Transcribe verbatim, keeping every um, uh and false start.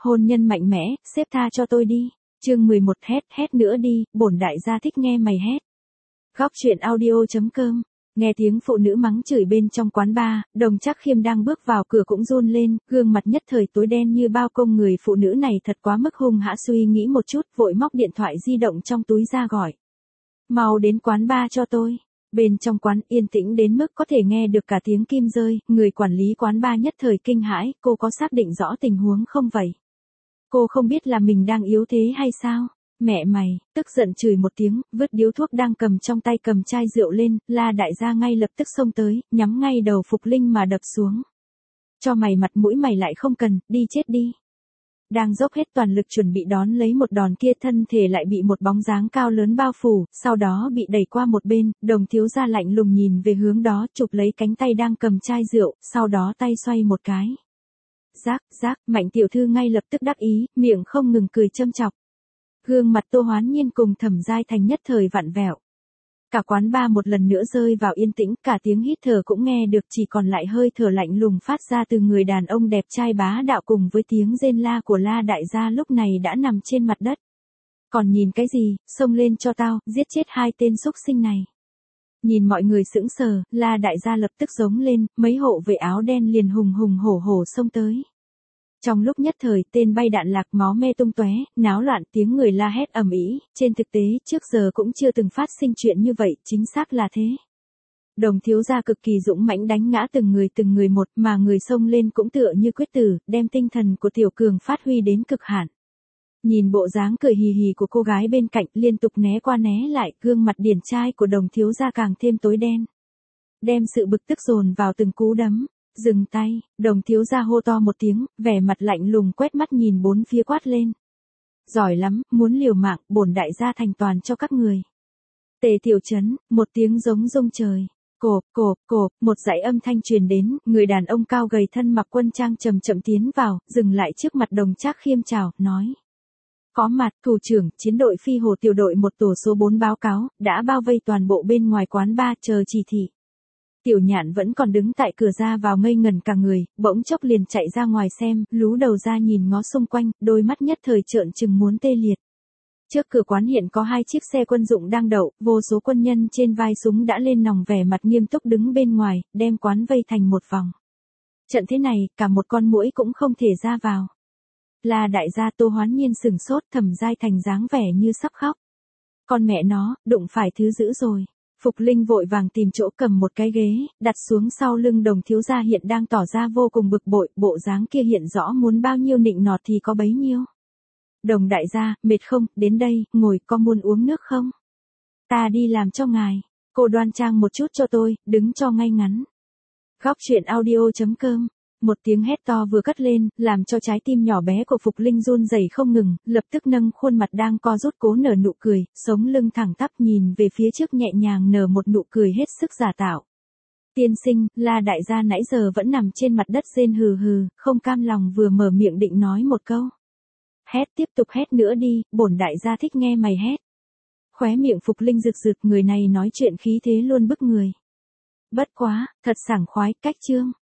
hôn nhân mạnh mẽ, sếp tha cho tôi đi. Chương mười một hét, hét nữa đi, bổn đại gia thích nghe mày hét. Góc truyện audio chấm com. Nghe tiếng phụ nữ mắng chửi bên trong quán bar, Đồng Trác Khiêm đang bước vào cửa cũng run lên, gương mặt nhất thời tối đen như bao công. Người phụ nữ này thật quá mức hung hã, suy nghĩ một chút, vội móc điện thoại di động trong túi ra gọi. Mau đến quán bar cho tôi. Bên trong quán yên tĩnh đến mức có thể nghe được cả tiếng kim rơi, người quản lý quán bar nhất thời kinh hãi, cô có xác định rõ tình huống không vậy? Cô không biết là mình đang yếu thế hay sao? Mẹ mày, tức giận chửi một tiếng, vứt điếu thuốc đang cầm trong tay, cầm chai rượu lên, La đại gia ngay lập tức xông tới, nhắm ngay đầu Phục Linh mà đập xuống. Cho mày mặt mũi mày lại không cần, đi chết đi. Đang dốc hết toàn lực chuẩn bị đón lấy một đòn kia, thân thể lại bị một bóng dáng cao lớn bao phủ, sau đó bị đẩy qua một bên, Đồng thiếu gia lạnh lùng nhìn về hướng đó, chụp lấy cánh tay đang cầm chai rượu, sau đó tay xoay một cái. Rác, rác, Mạnh tiểu thư ngay lập tức đắc ý, miệng không ngừng cười châm chọc. Gương mặt Tô Hoán Nhiên cùng Thẩm Giai Thành nhất thời vặn vẹo. Cả quán bar một lần nữa rơi vào yên tĩnh, cả tiếng hít thở cũng nghe được, chỉ còn lại hơi thở lạnh lùng phát ra từ người đàn ông đẹp trai bá đạo cùng với tiếng rên la của La đại gia lúc này đã nằm trên mặt đất. Còn nhìn cái gì, xông lên cho tao, giết chết hai tên xúc sinh này. Nhìn mọi người sững sờ, La đại gia lập tức giống lên, mấy hộ vệ áo đen liền hùng hùng hổ hổ xông tới. Trong lúc nhất thời, tên bay đạn lạc, máu me tung tóe, náo loạn, tiếng người la hét ầm ĩ, trên thực tế, trước giờ cũng chưa từng phát sinh chuyện như vậy, chính xác là thế. Đồng thiếu gia cực kỳ dũng mãnh đánh ngã từng người từng người một, mà người xông lên cũng tựa như quyết tử, đem tinh thần của tiểu cường phát huy đến cực hạn. Nhìn bộ dáng cười hì hì của cô gái bên cạnh, liên tục né qua né lại, gương mặt điển trai của Đồng thiếu gia càng thêm tối đen. Đem sự bực tức dồn vào từng cú đấm. Dừng tay, Đồng thiếu gia hô to một tiếng, vẻ mặt lạnh lùng quét mắt nhìn bốn phía quát lên. Giỏi lắm, muốn liều mạng, bổn đại gia thành toàn cho các người. Tề tiểu trấn, một tiếng giống rung trời. Cộp, cộp, cộp, một dãy âm thanh truyền đến, người đàn ông cao gầy thân mặc quân trang chậm chậm tiến vào, dừng lại trước mặt Đồng Trác Khiêm chào, nói. Có mặt, thủ trưởng, chiến đội phi hồ tiểu đội một tổ số bốn báo cáo, đã bao vây toàn bộ bên ngoài quán bar chờ chỉ thị. Tiểu Nhạn vẫn còn đứng tại cửa ra vào ngây ngẩn cả người, bỗng chốc liền chạy ra ngoài xem, lú đầu ra nhìn ngó xung quanh, đôi mắt nhất thời trợn trừng muốn tê liệt. Trước cửa quán hiện có hai chiếc xe quân dụng đang đậu, vô số quân nhân trên vai súng đã lên nòng, vẻ mặt nghiêm túc đứng bên ngoài, đem quán vây thành một vòng. Trận thế này, cả một con muỗi cũng không thể ra vào. La đại gia Tô Hoán Nhiên sừng sốt, Thẩm Giai Thành dáng vẻ như sắp khóc. Con mẹ nó, đụng phải thứ dữ rồi. Phục Linh vội vàng tìm chỗ cầm một cái ghế, đặt xuống sau lưng Đồng thiếu gia hiện đang tỏ ra vô cùng bực bội, bộ dáng kia hiện rõ muốn bao nhiêu nịnh nọt thì có bấy nhiêu. Đồng đại gia, mệt không, đến đây, ngồi, có muốn uống nước không? Ta đi làm cho ngài, cô đoan trang một chút cho tôi, đứng cho ngay ngắn. Góc truyện audio chấm com. Một tiếng hét to vừa cất lên, làm cho trái tim nhỏ bé của Phục Linh run rẩy không ngừng, lập tức nâng khuôn mặt đang co rút cố nở nụ cười, sống lưng thẳng tắp nhìn về phía trước nhẹ nhàng nở một nụ cười hết sức giả tạo. Tiên sinh, La đại gia nãy giờ vẫn nằm trên mặt đất rên hừ hừ, không cam lòng vừa mở miệng định nói một câu. Hét, tiếp tục hét nữa đi, bổn đại gia thích nghe mày hét. Khóe miệng Phục Linh rực rực, người này nói chuyện khí thế luôn bức người. Bất quá, thật sảng khoái, cách chương.